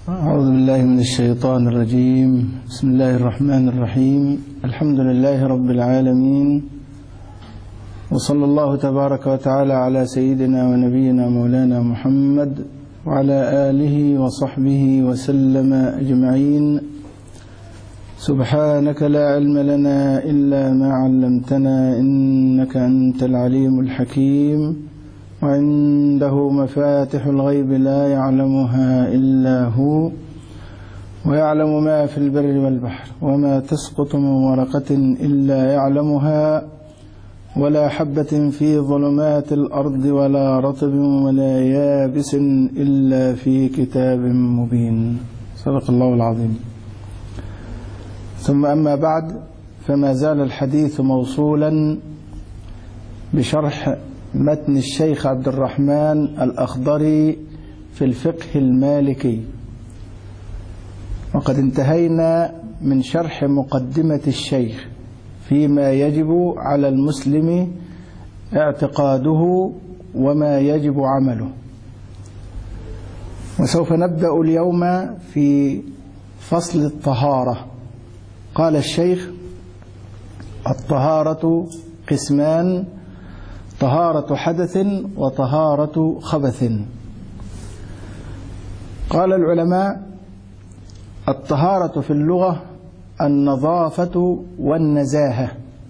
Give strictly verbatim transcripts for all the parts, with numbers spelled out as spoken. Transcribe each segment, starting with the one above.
أعوذ بالله من الشيطان الرجيم. بسم الله الرحمن الرحيم. الحمد لله رب العالمين، وصلى الله تبارك وتعالى على سيدنا ونبينا مولانا محمد وعلى آله وصحبه وسلم أجمعين. سبحانك لا علم لنا إلا ما علمتنا إنك أنت العليم الحكيم، وعنده مفاتح الغيب لا يعلمها إلا هو، ويعلم ما في البر والبحر، وما تسقط من ورقة إلا يعلمها، ولا حبة في ظلمات الأرض ولا رطب ولا يابس إلا في كتاب مبين. صدق الله العظيم. ثم أما بعد، فما زال الحديث موصولا بشرح متن الشيخ عبد الرحمن الأخضري في الفقه المالكي، وقد انتهينا من شرح مقدمة الشيخ فيما يجب على المسلم اعتقاده وما يجب عمله. وسوف نبدأ اليوم في فصل الطهارة. قال الشيخ: الطهارة قسمان: طهارة حدث وطهارة خبث. قال العلماء: الطهارة في اللغة النظافة والنزاهة،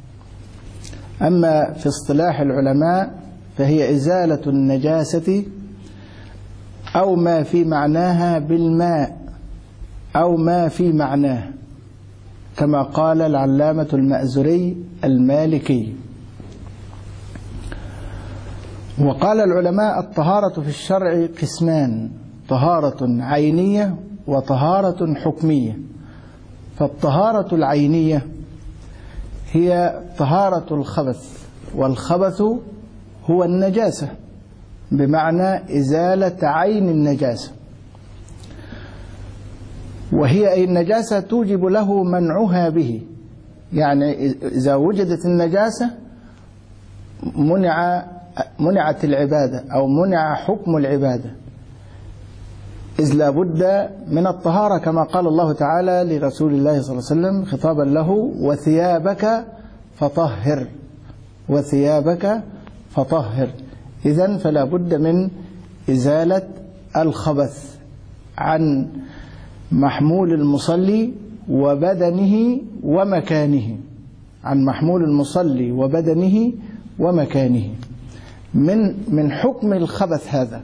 أما في اصطلاح العلماء فهي إزالة النجاسة أو ما في معناها بالماء أو ما في معناه، كما قال العلامة المأزري المالكي. وقال العلماء: الطهارة في الشرع قسمان: طهارة عينية وطهارة حكمية. فالطهارة العينية هي طهارة الخبث، والخبث هو النجاسة، بمعنى إزالة عين النجاسة، وهي أي النجاسة توجب له منعها به. يعني إذا وجدت النجاسة منع منعت العبادة أو منع حكم العبادة، إذ لا بد من الطهارة، كما قال الله تعالى لرسول الله صلى الله عليه وسلم خطابا له: وثيابك فطهر، وثيابك فطهر. إذن فلا بد من إزالة الخبث عن محمول المصلي وبدنه ومكانه، عن محمول المصلي وبدنه ومكانه، من من حكم الخبث هذا.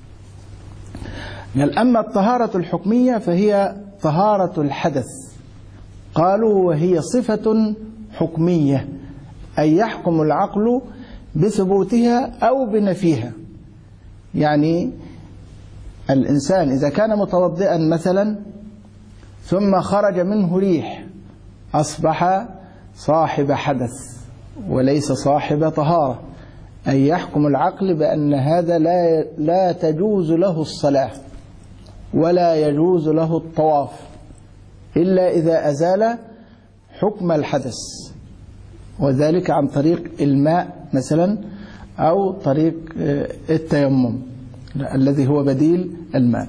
أما الطهارة الحكمية فهي طهارة الحدث. قالوا: وهي صفة حكمية، أي يحكم العقل بثبوتها أو بنفيها. يعني الإنسان إذا كان متوضئا مثلا ثم خرج منه ريح، أصبح صاحب حدث وليس صاحب طهارة، أي يحكم العقل بأن هذا لا لا تجوز له الصلاة ولا يجوز له الطواف إلا إذا أزال حكم الحدث، وذلك عن طريق الماء مثلا أو طريق التيمم الذي هو بديل الماء.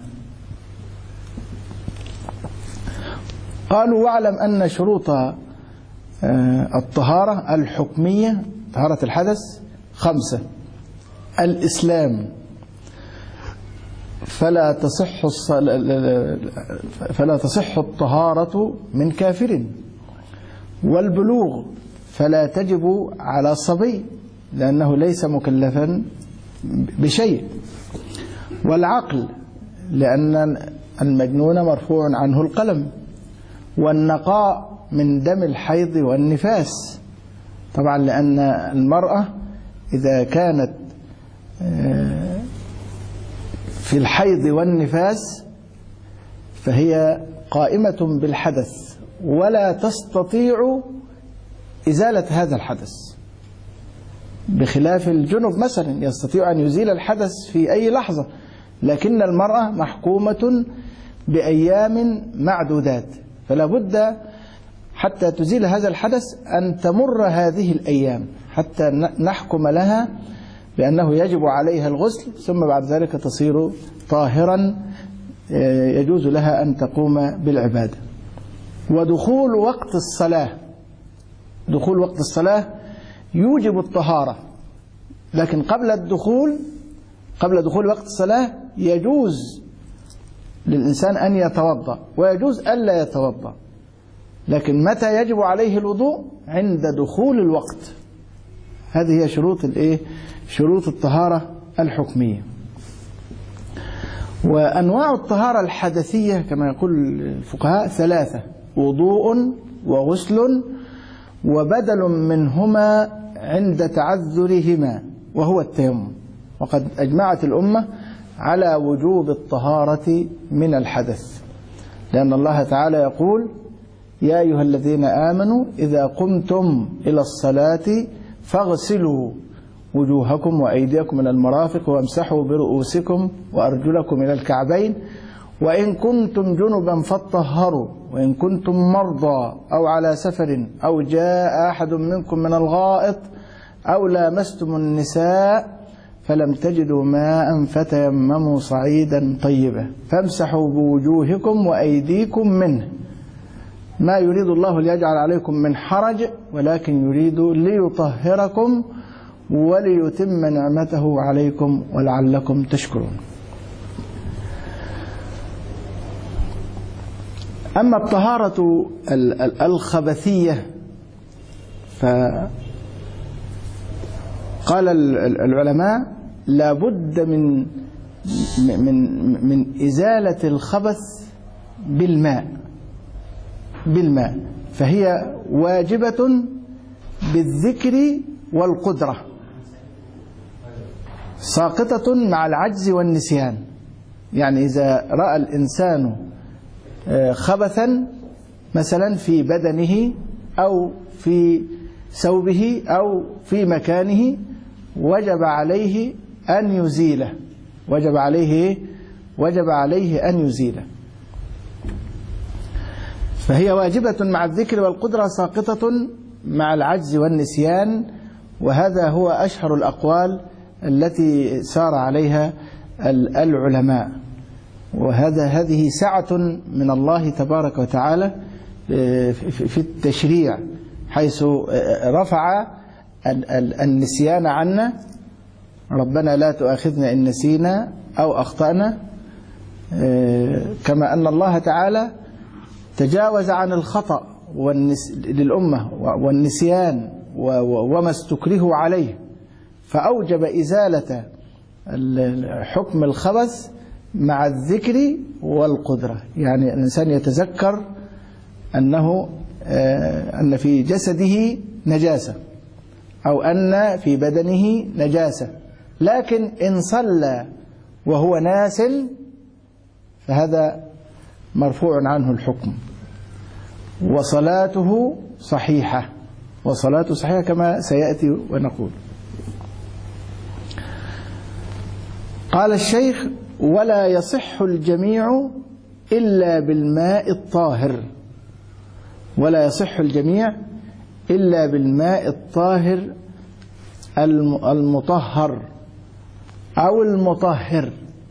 قالوا: واعلم أن شروط الطهارة الحكمية، طهارة الحدث، خمسة: الإسلام، فلا تصح فلا تصح الطهارة من كافر، والبلوغ، فلا تجب على صبي لأنه ليس مكلفا بشيء، والعقل لأن المجنون مرفوع عنه القلم، والنقاء من دم الحيض والنفاس، طبعا لأن المرأة إذا كانت في الحيض والنفاس فهي قائمة بالحدث ولا تستطيع إزالة هذا الحدث، بخلاف الجنب مثلا يستطيع أن يزيل الحدث في أي لحظة، لكن المرأة محكومة بأيام معدودات، فلا بد حتى تزيل هذا الحدث أن تمر هذه الأيام حتى نحكم لها بأنه يجب عليها الغسل، ثم بعد ذلك تصير طاهرا يجوز لها أن تقوم بالعبادة. ودخول وقت الصلاة، دخول وقت الصلاة يوجب الطهارة، لكن قبل الدخول قبل دخول وقت الصلاة يجوز للإنسان أن يتوضأ ويجوز ألا يتوضأ، لكن متى يجب عليه الوضوء؟ عند دخول الوقت. هذه هي شروط الإيه؟ شروط الطهارة الحكمية. وأنواع الطهارة الحدثية كما يقول الفقهاء ثلاثة: وضوء وغسل وبدل منهما عند تعذرهما وهو التيمم. وقد أجمعت الأمة على وجوب الطهارة من الحدث، لأن الله تعالى يقول: يا أيها الذين آمنوا إذا قمتم إلى الصلاة فاغسلوا وجوهكم وأيديكم إلى المرافق وامسحوا برؤوسكم وأرجلكم إلى الكعبين وإن كنتم جنبا فاطهروا وإن كنتم مرضى أو على سفر أو جاء أحد منكم من الغائط أو لامستم النساء فلم تجدوا ماء فتيمموا صعيدا طيبا فامسحوا بوجوهكم وأيديكم منه ما يريد الله ليجعل عليكم من حرج ولكن يريد ليطهركم وليتم نعمته عليكم ولعلكم تشكرون. أما الطهارة الخبثية فقال العلماء لا بد من من من إزالة الخبث بالماء بالماء فهي واجبة بالذكر والقدرة، ساقطة مع العجز والنسيان. يعني إذا رأى الإنسان خبثا مثلا في بدنه أو في ثوبه أو في مكانه وجب عليه أن يزيله وجب عليه وجب عليه أن يزيله فهي واجبة مع الذكر والقدرة، ساقطة مع العجز والنسيان. وهذا هو أشهر الأقوال التي سار عليها العلماء. وهذا هذه سعة من الله تبارك وتعالى في التشريع، حيث رفع النسيان عنا: ربنا لا تؤاخذنا إن نسينا أو أخطأنا، كما أن الله تعالى تجاوز عن الخطأ للأمة والنسيان وما استكرهوا عليه، فأوجب إزالة حكم الخبث مع الذكر والقدرة. يعني الإنسان يتذكر أنه أن في جسده نجاسة أو أن في بدنه نجاسة، لكن إن صلى وهو ناس فهذا مرفوع عنه الحكم وصلاته صحيحة وصلاته صحيحة كما سيأتي ونقول. قال الشيخ: ولا يصح الجميع إلا بالماء الطاهر ولا يصح الجميع إلا بالماء الطاهر المطهر أو المطهر.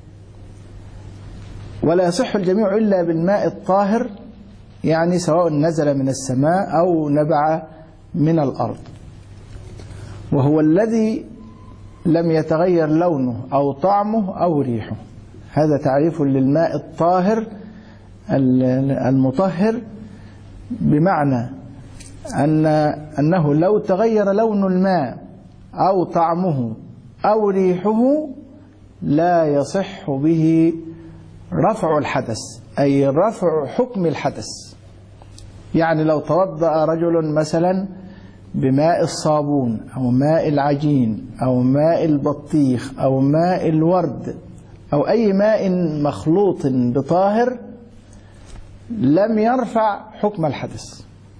ولا يصح الجميع إلا بالماء الطاهر، يعني سواء نزل من السماء أو نبع من الأرض، وهو الذي لم يتغير لونه أو طعمه أو ريحه. هذا تعريف للماء الطاهر المطهر، بمعنى أن أنه لو تغير لون الماء أو طعمه أو ريحه لا يصح به رفع الحدث، أي رفع حكم الحدث. يعني لو توضأ رجل مثلا بماء الصابون أو ماء العجين أو ماء البطيخ أو ماء الورد أو أي ماء مخلوط بطاهر لم يرفع حكم الحدث.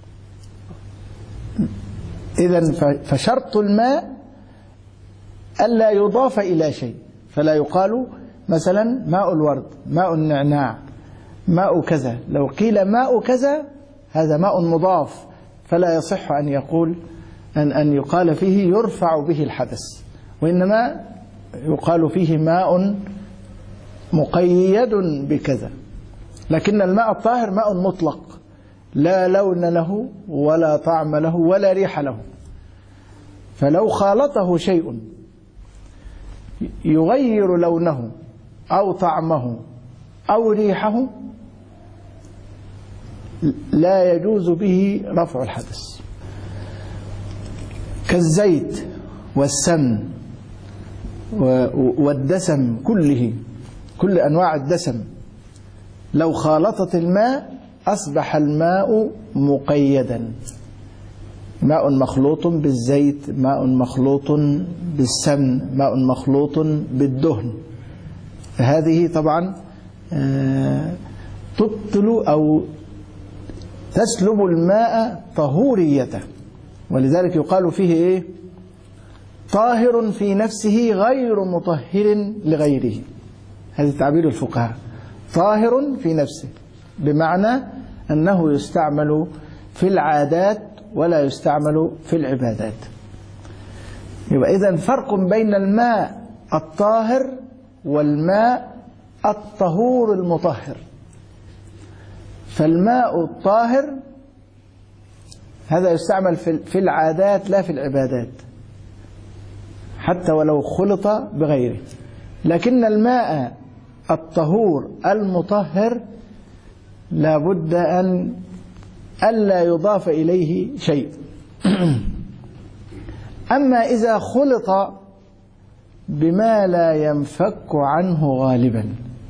إذن فشرط الماء ألا يضاف إلى شيء، فلا يقال مثلا ماء الورد، ماء النعناع، ماء كذا. لو قيل ماء كذا هذا ماء مضاف، فلا يصح أن يقول أن أن يقال فيه يرفع به الحدث، وإنما يقال فيه ماء مقيد بكذا. لكن الماء الطاهر ماء مطلق لا لون له ولا طعم له ولا ريح له، فلو خالطه شيء يغير لونه أو طعمه أو ريحه لا يجوز به رفع الحدث، كالزيت والسمن والدسم كله، كل أنواع الدسم لو خالطت الماء أصبح الماء مقيدا، ماء مخلوط بالزيت، ماء مخلوط بالسمن، ماء مخلوط بالدهن، هذه طبعا تبطل أو تسلب الماء طهوريته، ولذلك يقال فيه إيه؟ طاهر في نفسه غير مطهر لغيره. هذا تعبير الفقهاء، طاهر في نفسه، بمعنى أنه يستعمل في العادات ولا يستعمل في العبادات. يبقى إذن فرق بين الماء الطاهر والماء الطهور المطهر. فالماء الطاهر هذا يستعمل في العادات لا في العبادات، حتى ولو خلط بغيره. لكن الماء الطهور المطهر لا بد أن ألا يضاف إليه شيء. أما إذا خلط بما لا ينفك عنه غالبا،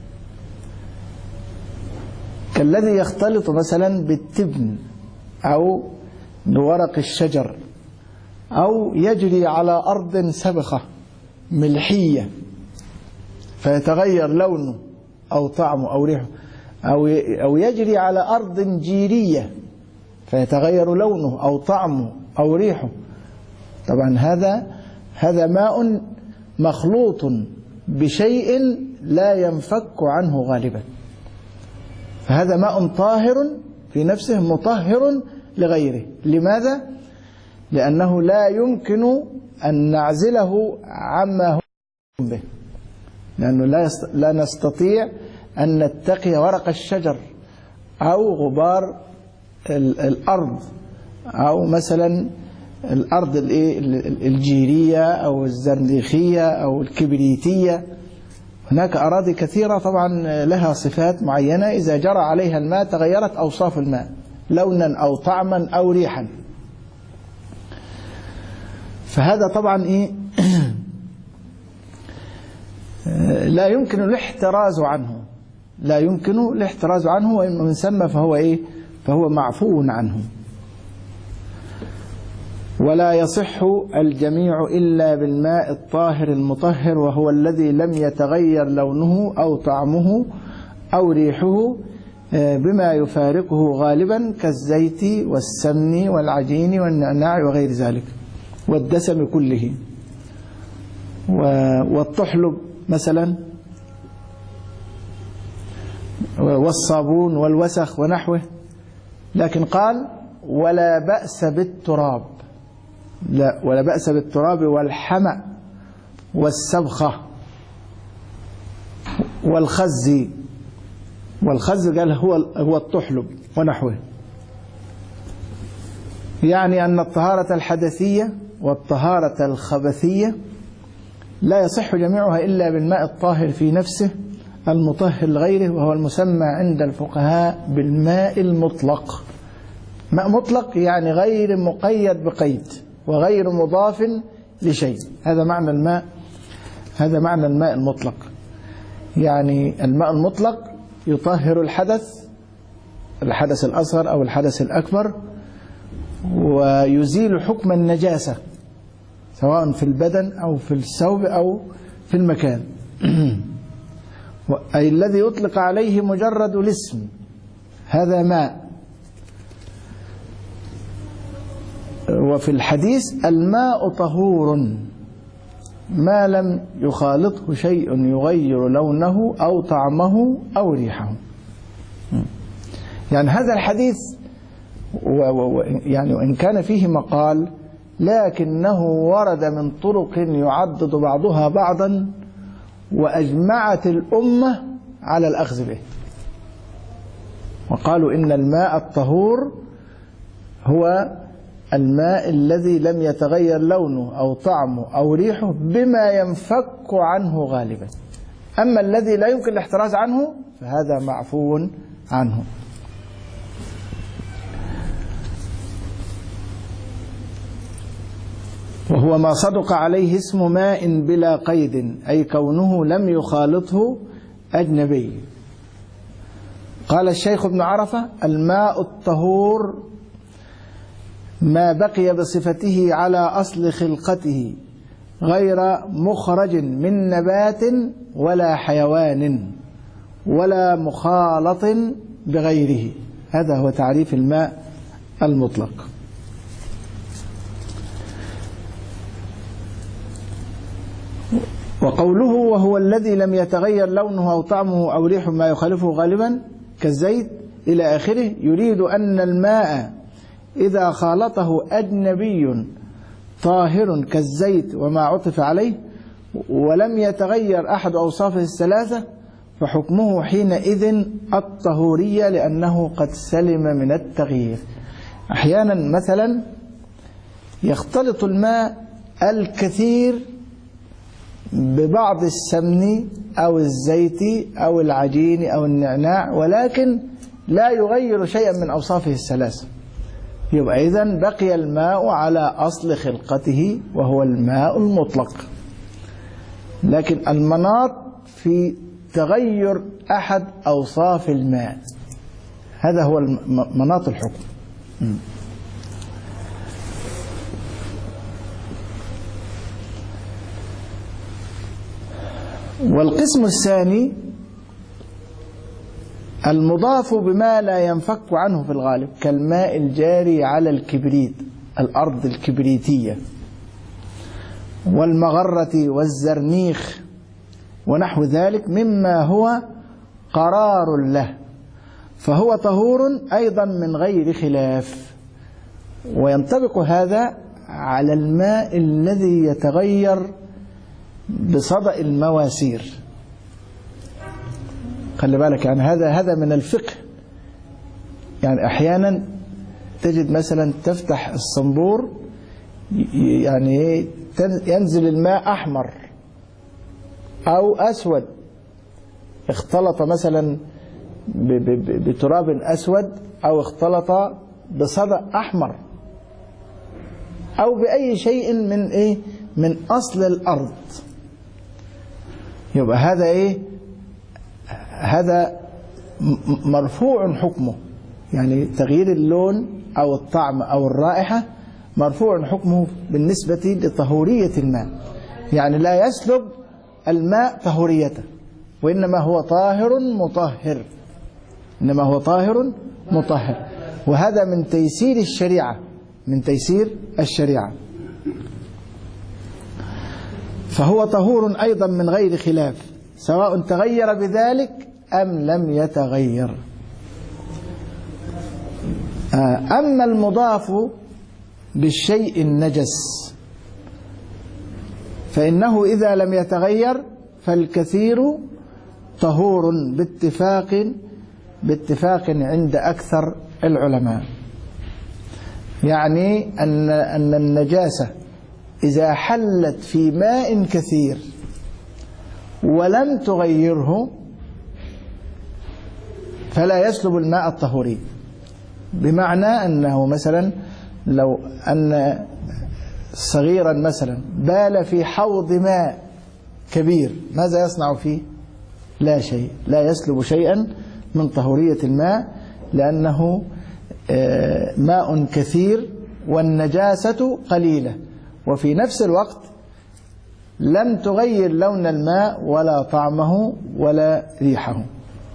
كالذي يختلط مثلا بالتبن أو بورق الشجر، أو يجري على أرض سبخة ملحية فيتغير لونه أو طعمه أو ريحه، أو يجري على أرض جيرية فيتغير لونه أو طعمه أو ريحه. طبعا هذا هذا ماء مخلوط بشيء لا ينفك عنه غالبا، فهذا ماء طاهر في نفسه مطهر لغيره. لماذا؟ لأنه لا يمكن أن نعزله عما هو به، لأنه لا لا نستطيع أن نتقي ورق الشجر أو غبار الأرض أو مثلا الأرض الجيرية أو الزرنيخية أو الكبريتية. هناك أراضي كثيرة طبعا لها صفات معينة، إذا جرى عليها الماء تغيرت أوصاف الماء لونا أو طعما أو ريحا. فهذا طبعا إيه لا يمكن الاحتراز عنه، لا يمكن الاحتراز عنه، ومن ثم فهو إيه فهو معفو عنه. ولا يصح الجميع إلا بالماء الطاهر المطهر، وهو الذي لم يتغير لونه أو طعمه أو ريحه بما يفارقه غالبا، كالزيت والسمن والعجين والنعناع وغير ذلك، والدسم كله، والطحلب مثلا، والصابون والوسخ ونحوه. لكن قال ولا بأس بالتراب، لا ولا بأس بالتراب والحمأ والسبخة والخز. والخز قال هو هو الطحلب ونحوه. يعني أن الطهارة الحدثية والطهارة الخبثية لا يصح جميعها إلا بالماء الطاهر في نفسه المطهر لغيره، وهو المسمى عند الفقهاء بالماء المطلق. ماء مطلق يعني غير مقيد بقيد وغير مضاف لشيء، هذا معنى الماء، هذا معنى الماء المطلق. يعني الماء المطلق يطهر الحدث، الحدث الأصغر أو الحدث الأكبر، ويزيل حكم النجاسة سواء في البدن أو في الثوب أو في المكان. أي الذي يطلق عليه مجرد الاسم هذا ماء. وفي الحديث الماء طهور ما لم يخالطه شيء يغير لونه أو طعمه أو ريحه. يعني هذا الحديث يعني وإن كان فيه مقال، لكنه ورد من طرق يعضد بعضها بعضا، وأجمعت الأمة على الأخذ به. وقالوا إن الماء الطهور هو الماء الذي لم يتغير لونه أو طعمه أو ريحه بما ينفك عنه غالبا. أما الذي لا يمكن الاحتراز عنه فهذا معفو عنه. وهو ما صدق عليه اسم ماء بلا قيد، أي كونه لم يخالطه أجنبي. قال الشيخ ابن عرفة: الماء الطهور ما بقي بصفته على أصل خلقته غير مخرج من نبات ولا حيوان ولا مخالط بغيره. هذا هو تعريف الماء المطلق. وقوله وهو الذي لم يتغير لونه أو طعمه أو ريحه ما يخالفه غالبا كالزيت إلى آخره، يريد أن الماء إذا خالطه أجنبي طاهر كالزيت وما عطف عليه ولم يتغير أحد أوصافه الثلاثة فحكمه حينئذ الطهورية، لأنه قد سلم من التغيير. أحيانا مثلا يختلط الماء الكثير ببعض السمن أو الزيت أو العجين أو النعناع، ولكن لا يغير شيئا من أوصافه الثلاثة، يبقى إذن بقي الماء على أصل خلقته وهو الماء المطلق. لكن المناط في تغير أحد أوصاف الماء، هذا هو مناط الحكم. والقسم الثاني المضاف بما لا ينفك عنه في الغالب، كالماء الجاري على الكبريت، الأرض الكبريتية، والمغرة والزرنيخ ونحو ذلك مما هو قرار له، فهو طهور أيضا من غير خلاف. وينطبق هذا على الماء الذي يتغير بصدأ المواسير. خلي بالك، يعني هذا هذا من الفقه. يعني أحيانا تجد مثلا تفتح الصنبور، يعني ينزل الماء أحمر أو أسود، اختلط مثلا بتراب أسود أو اختلط بصدأ أحمر أو بأي شيء من إيه من أصل الأرض، يبقى هذا إيه هذا مرفوع حكمه، يعني تغيير اللون أو الطعم أو الرائحة مرفوع حكمه بالنسبة لطهورية الماء، يعني لا يسلب الماء طهوريته، وإنما هو طاهر مطهر، إنما هو طاهر مطهر. وهذا من تيسير الشريعة، من تيسير الشريعة. فهو طهور أيضا من غير خلاف، سواء تغير بذلك أم لم يتغير. أما المضاف بالشيء النجس فإنه إذا لم يتغير فالكثير طهور باتفاق باتفاق عند أكثر العلماء. يعني أن أن النجاسة إذا حلت في ماء كثير ولم تغيره فلا يسلب الماء الطهوري. بمعنى أنه مثلا لو أن صغيرا مثلا بال في حوض ماء كبير، ماذا يصنع فيه؟ لا شيء، لا يسلب شيئا من طهورية الماء، لأنه ماء كثير والنجاسة قليلة، وفي نفس الوقت لم تغير لون الماء ولا طعمه ولا ريحه.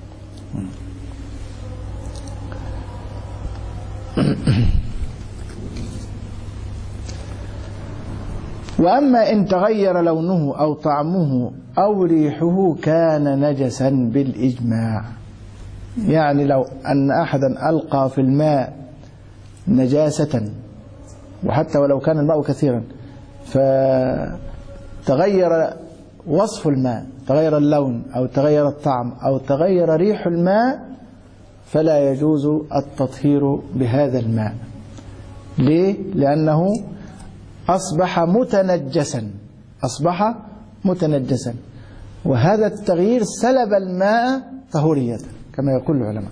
وأما إن تغير لونه أو طعمه أو ريحه كان نجسا بالإجماع. يعني لو أن أحدا ألقى في الماء نجاسة، وحتى ولو كان الماء كثيرا، فتغير وصف الماء، تغير اللون أو تغير الطعم أو تغير ريح الماء فلا يجوز التطهير بهذا الماء. ليه؟ لأنه أصبح متنجسا أصبح متنجسا وهذا التغيير سلب الماء طهوريته كما يقول العلماء.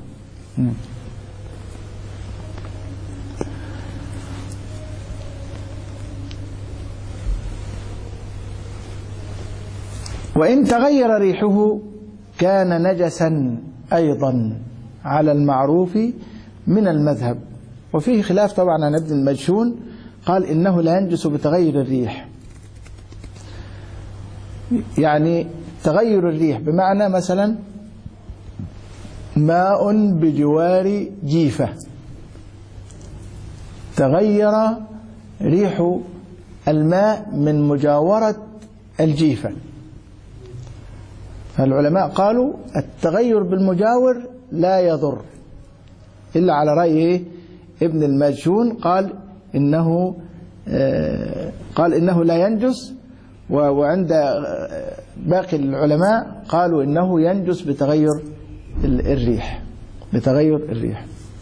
وإن تغير ريحه كان نجسا أيضا على المعروف من المذهب، وفيه خلاف طبعا عن ابن المجشون، قال إنه لا ينجس بتغير الريح. يعني تغير الريح بمعنى مثلا ماء بجوار جيفة تغير ريح الماء من مجاورة الجيفة، فالعلماء قالوا التغير بالمجاور لا يضر إلا على رأي ابن المجشون، قال إنه قال إنه لا ينجس، وعند باقي العلماء قالوا إنه ينجس بتغير الريح بتغير الريح.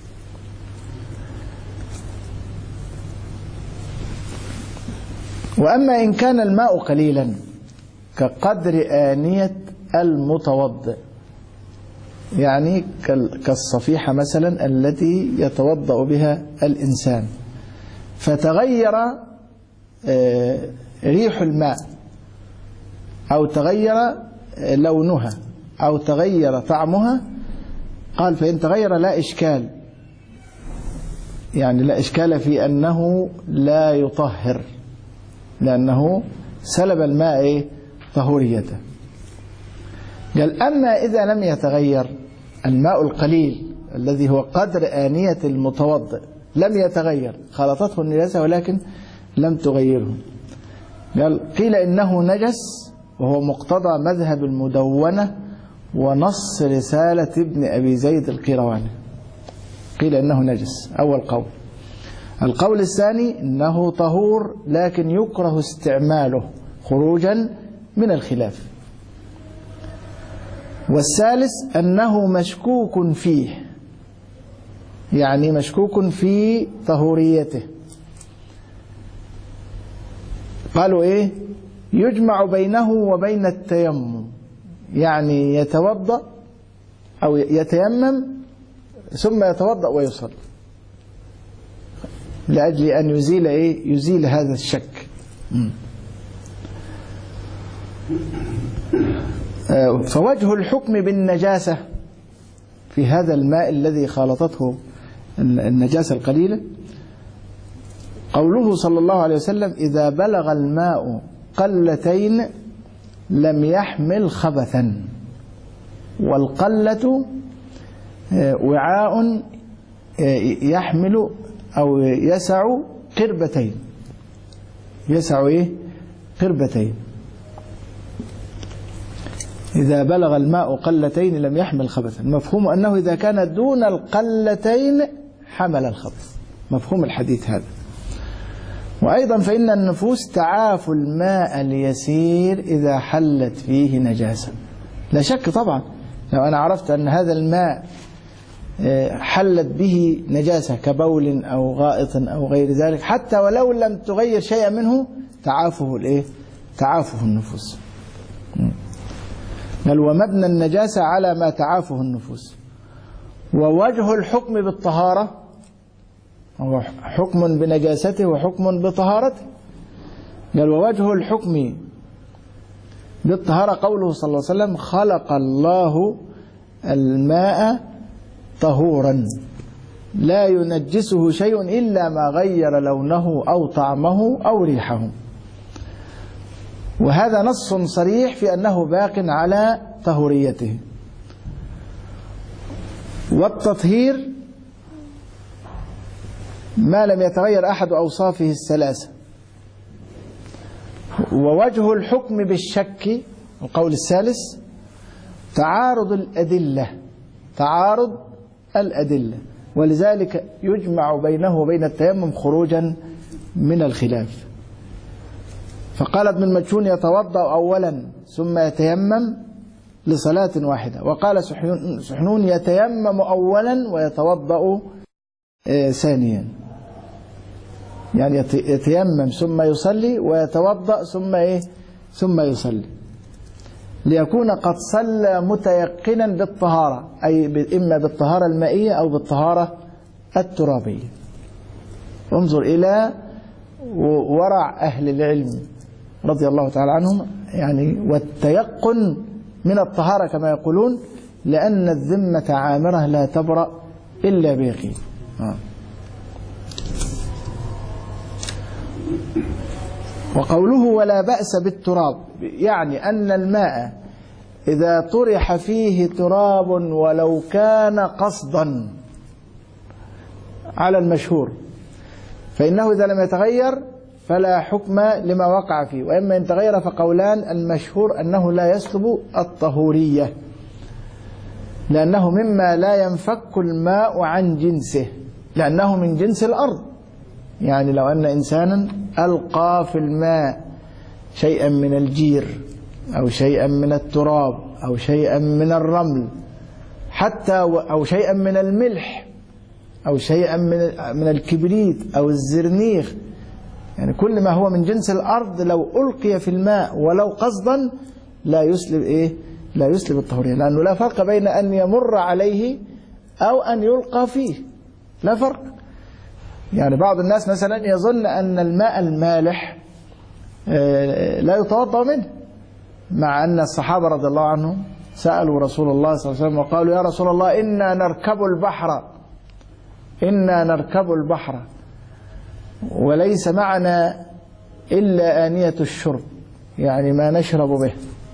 وأما إن كان الماء قليلا كقدر آنية المتوضئ، يعني كالصفيحة مثلا التي يتوضأ بها الإنسان، فتغير ريح الماء أو تغير لونها أو تغير طعمها، قال فإن تغير لا إشكال، يعني لا إشكال في أنه لا يطهر لأنه سلب الماء طهوريته. قال أما إذا لم يتغير الماء القليل الذي هو قدر آنية المتوضئ لم يتغير، خلطته النجاسة ولكن لم تغيره، قال قيل إنه نجس، وهو مقتضى مذهب المدونة ونص رسالة ابن أبي زيد القيرواني، قيل إنه نجس أول قول. القول الثاني إنه طهور لكن يكره استعماله خروجا من الخلاف. والثالث أنه مشكوك فيه، يعني مشكوك في طهوريته، قالوا إيه يجمع بينه وبين التيمم، يعني يتوضأ أو يتيمم ثم يتوضأ ويصلي لأجل أن يزيل إيه يزيل هذا الشك. فوجه الحكم بالنجاسة في هذا الماء الذي خالطته النجاسة القليلة قوله صلى الله عليه وسلم إذا بلغ الماء قلتين لم يحمل خبثا، والقلة وعاء يحمل أو يسع قربتين، يسع إيه قربتين. إذا بلغ الماء قلتين لم يحمل خبثا، مفهوم أنه إذا كان دون القلتين حمل الخبث، مفهوم الحديث هذا. وأيضا فإن النفوس تعاف الماء اليسير إذا حلت فيه نجاسة، لا شك طبعا لو أنا عرفت أن هذا الماء حلت به نجاسة كبول أو غائط أو غير ذلك، حتى ولو لم تغير شيئا منه تعافه الإيه تعافه النفوس. بل ومبنى النجاسة على ما تعافه النفوس. ووجه الحكم بالطهارة هو حكم بنجاسته وحكم بطهارته. قال ووجه الحكم بالطهارة قوله صلى الله عليه وسلم خلق الله الماء طهورا لا ينجسه شيء إلا ما غير لونه أو طعمه أو ريحه، وهذا نص صريح في أنه باق على طهوريته. والتطهير ما لم يتغير أحد أوصافه الثلاثة. ووجه الحكم بالشك القول الثالث تعارض الأدلة تعارض الأدلة ولذلك يجمع بينه وبين التيمم خروجا من الخلاف. فقال ابن المجشون يتوضأ أولا ثم يتيمم لصلاة واحدة، وقال سحنون يتيمم أولا ويتوضأ ثانيا، يعني يتيمم ثم يصلي ويتوضأ ثم إيه ثم يصلي، ليكون قد صلى متيقنا بالطهارة، أي إما بالطهارة المائية أو بالطهارة الترابية. انظر إلى ورع أهل العلم رضي الله تعالى عنهم، يعني والتيقن من الطهارة كما يقولون، لأن الذمة عامرة لا تبرأ إلا بيقين. آه. وقوله ولا بأس بالتراب، يعني أن الماء إذا طرح فيه تراب ولو كان قصدا على المشهور، فإنه إذا لم يتغير فلا حكم لما وقع فيه، وإما إن تغير فقولان، المشهور أنه لا يسلب الطهورية لأنه مما لا ينفك الماء عن جنسه، لأنه من جنس الأرض. يعني لو أن إنسانا ألقى في الماء شيئا من الجير أو شيئا من التراب أو شيئا من الرمل حتى أو شيئا من الملح أو شيئا من من الكبريت أو الزرنيخ، يعني كل ما هو من جنس الأرض لو ألقي في الماء ولو قصدا لا يسلب إيه لا يسلب الطهورية، لأنه لا فرق بين أن يمر عليه أو أن يلقى فيه، لا فرق. يعني بعض الناس مثلا يظن أن الماء المالح لا يتوضأ منه، مع أن الصحابة رضي الله عنهم سألوا رسول الله صلى الله عليه وسلم وقالوا يا رسول الله إنا نركب البحر إنا نركب البحر وليس معنا إلا آنية الشرب، يعني ما نشرب به.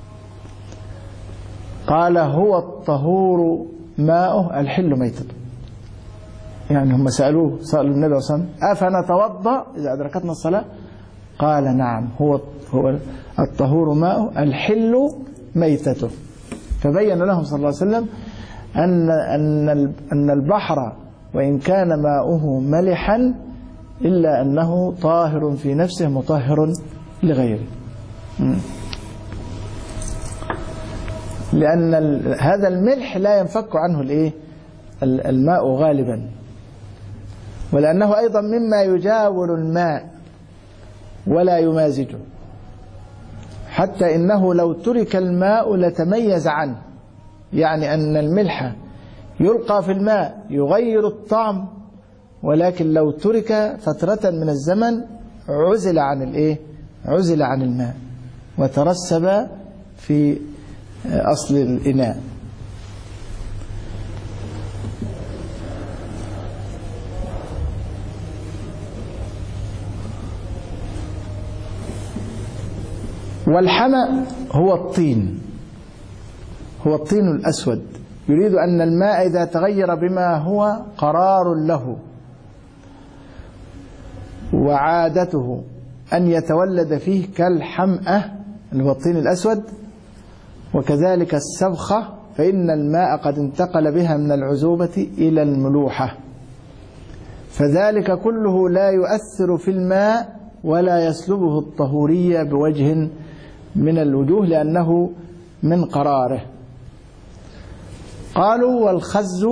قال هو الطهور ماؤه الحل ميتته. يعني هم سألوه سألوا النبي صلى الله عليه وسلم أفنتوضأ إذا أدركتنا الصلاة؟ قال نعم، هو هو الطهور ماؤه الحل ميتته. فبين لهم صلى الله عليه وسلم أن أن أن البحر وإن كان ماؤه ملحا إلا أنه طاهر في نفسه مطهر لغيره، لأن هذا الملح لا ينفك عنه الإيه الماء غالبا، ولأنه أيضا مما يجاور الماء ولا يمازجه، حتى إنه لو ترك الماء لتميز عنه، يعني أن الملح يلقى في الماء يغير الطعم، ولكن لو ترك فترة من الزمن عزل عن الإيه عزل عن الماء وترسب في أصل الإناء. والحمأ هو الطين هو الطين الأسود، يريد أن الماء إذا تغير بما هو قرار له وعادته أن يتولد فيه كالحمأة اللي هو الطين الأسود، وكذلك السبخة، فإن الماء قد انتقل بها من العذوبة إلى الملوحة، فذلك كله لا يؤثر في الماء ولا يسلبه الطهورية بوجه من الوجوه لأنه من قراره. قالوا والخز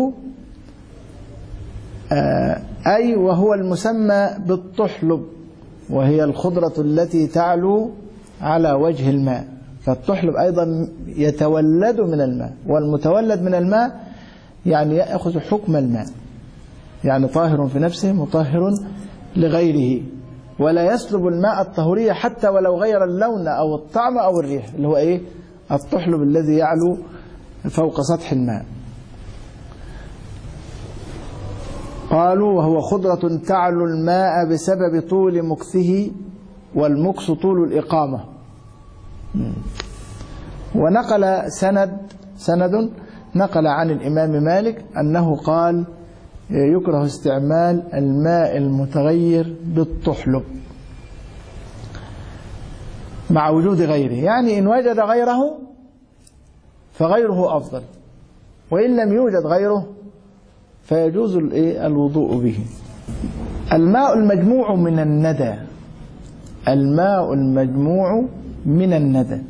أي وهو المسمى بالطحلب، وهي الخضرة التي تعلو على وجه الماء، فالطحلب أيضا يتولد من الماء، والمتولد من الماء يعني يأخذ حكم الماء، يعني طاهر في نفسه مطهر لغيره، ولا يسلب الماء الطهورية حتى ولو غير اللون أو الطعم أو الريح، اللي هو إيه الطحلب الذي يعلو فوق سطح الماء. قالوا وهو خضرة تعلو الماء بسبب طول مكثه، والمكث طول الإقامة. ونقل سند سند نقل عن الإمام مالك أنه قال يكره استعمال الماء المتغير بالطحلب مع وجود غيره، يعني إن وجد غيره فغيره أفضل، وإن لم يوجد غيره فيجوز الوضوء به. الماء المجموع من الندى الماء المجموع من الندى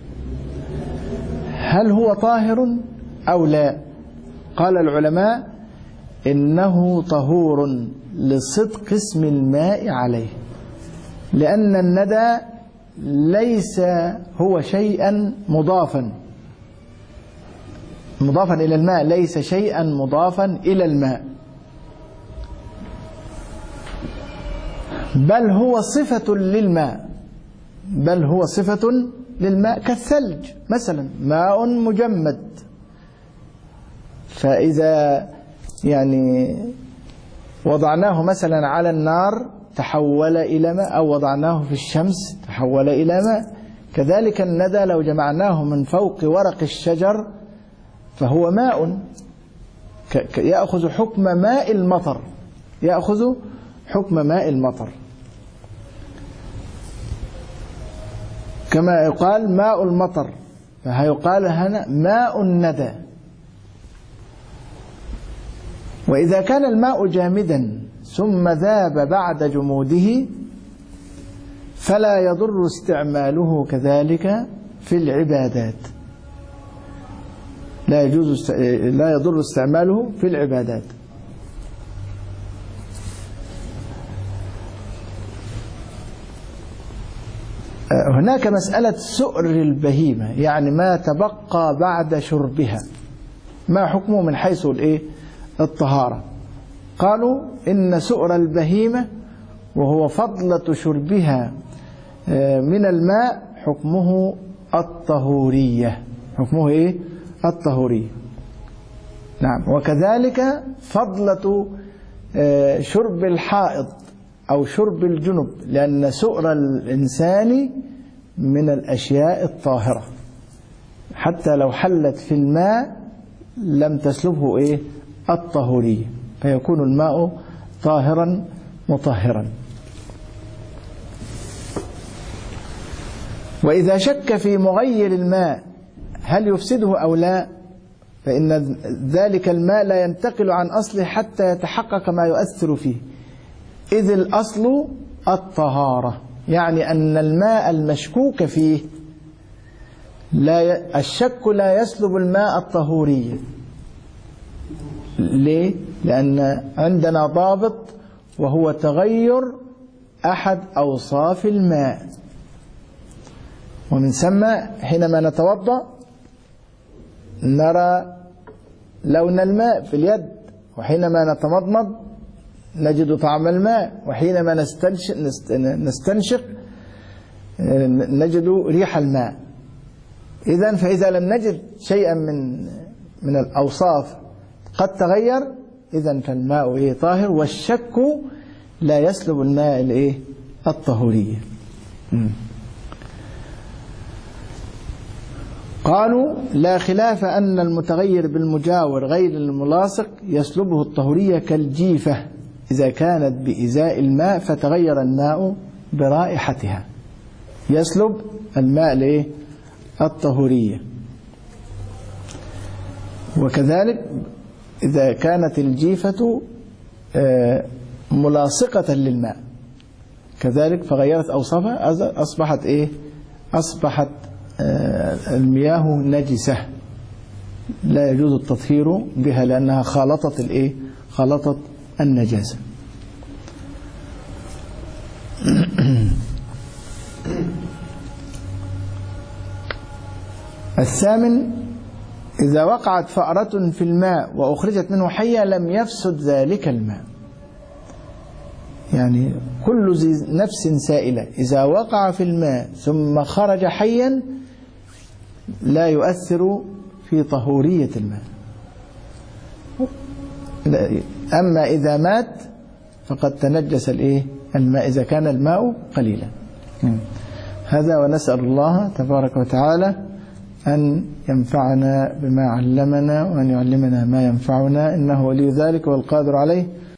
هل هو طاهر أو لا؟ قال العلماء إنه طهور لصدق اسم الماء عليه، لأن الندى ليس هو شيئا مضافا مضافا إلى الماء، ليس شيئا مضافا إلى الماء، بل هو صفة للماء بل هو صفة للماء كالثلج مثلا، ماء مجمد. فإذا يعني وضعناه مثلا على النار تحول إلى ماء، أو وضعناه في الشمس تحول إلى ماء. كذلك الندى لو جمعناه من فوق ورق الشجر فهو ماء، يأخذ حكم ماء المطر يأخذ حكم ماء المطر كما يقال ماء المطر، فهيقال هنا ماء الندى. وإذا كان الماء جامدا ثم ذاب بعد جموده فلا يضر استعماله كذلك في العبادات، لا يجوز لا يضر استعماله في العبادات. هناك مسألة سؤر البهيمة، يعني ما تبقى بعد شربها، ما حكمه من حيث الايه الطهارة؟ قالوا إن سؤر البهيمة وهو فضلة شربها من الماء حكمه الطهورية حكمه إيه؟ الطهورية. نعم. وكذلك فضلة شرب الحائض أو شرب الجنب، لأن سؤر الإنسان من الأشياء الطاهرة، حتى لو حلت في الماء لم تسلبه إيه؟ الطهورية، فيكون الماء طاهرا مطهرا. وإذا شك في مغير الماء هل يفسده أو لا، فإن ذلك الماء لا ينتقل عن أصله حتى يتحقق ما يؤثر فيه، إذ الأصل الطهارة، يعني أن الماء المشكوك فيه لا ي... الشك لا يسلب الماء الطهورية. ليه؟ لأن عندنا ضابط وهو تغير أحد أوصاف الماء، ومن ثم حينما نتوضأ نرى لون الماء في اليد، وحينما نتمضمض نجد طعم الماء، وحينما نستنشق, نستنشق نجد ريح الماء. إذن فإذا لم نجد شيئا من من الأوصاف قد تغير، إذن فالماء إيه؟ طاهر، والشك لا يسلب الماء الإيه؟ الطهورية. قالوا لا خلاف أن المتغير بالمجاور غير الملاصق يسلبه الطهورية كالجيفة إذا كانت بإزاء الماء فتغير الماء برائحتها، يسلب الماء ليه؟ الطهورية. وكذلك إذا كانت الجيفة ملاصقة للماء كذلك فغيرت أوصافها أصبحت إيه؟ أصبحت المياه نجسة لا يجوز التطهير بها لأنها خالطت الإيه؟ خالطت النجاسة. الثامن إذا وقعت فأرة في الماء وأخرجت منه حية لم يفسد ذلك الماء، يعني كل نفس سائلة إذا وقع في الماء ثم خرج حيا لا يؤثر في طهورية الماء. أما إذا مات فقد تنجس الإيه؟ الماء إذا كان الماء قليلا. هذا، ونسأل الله تبارك وتعالى أن ينفعنا بما علمنا وأن يعلمنا ما ينفعنا، إنه ولي ذلك والقادر عليه.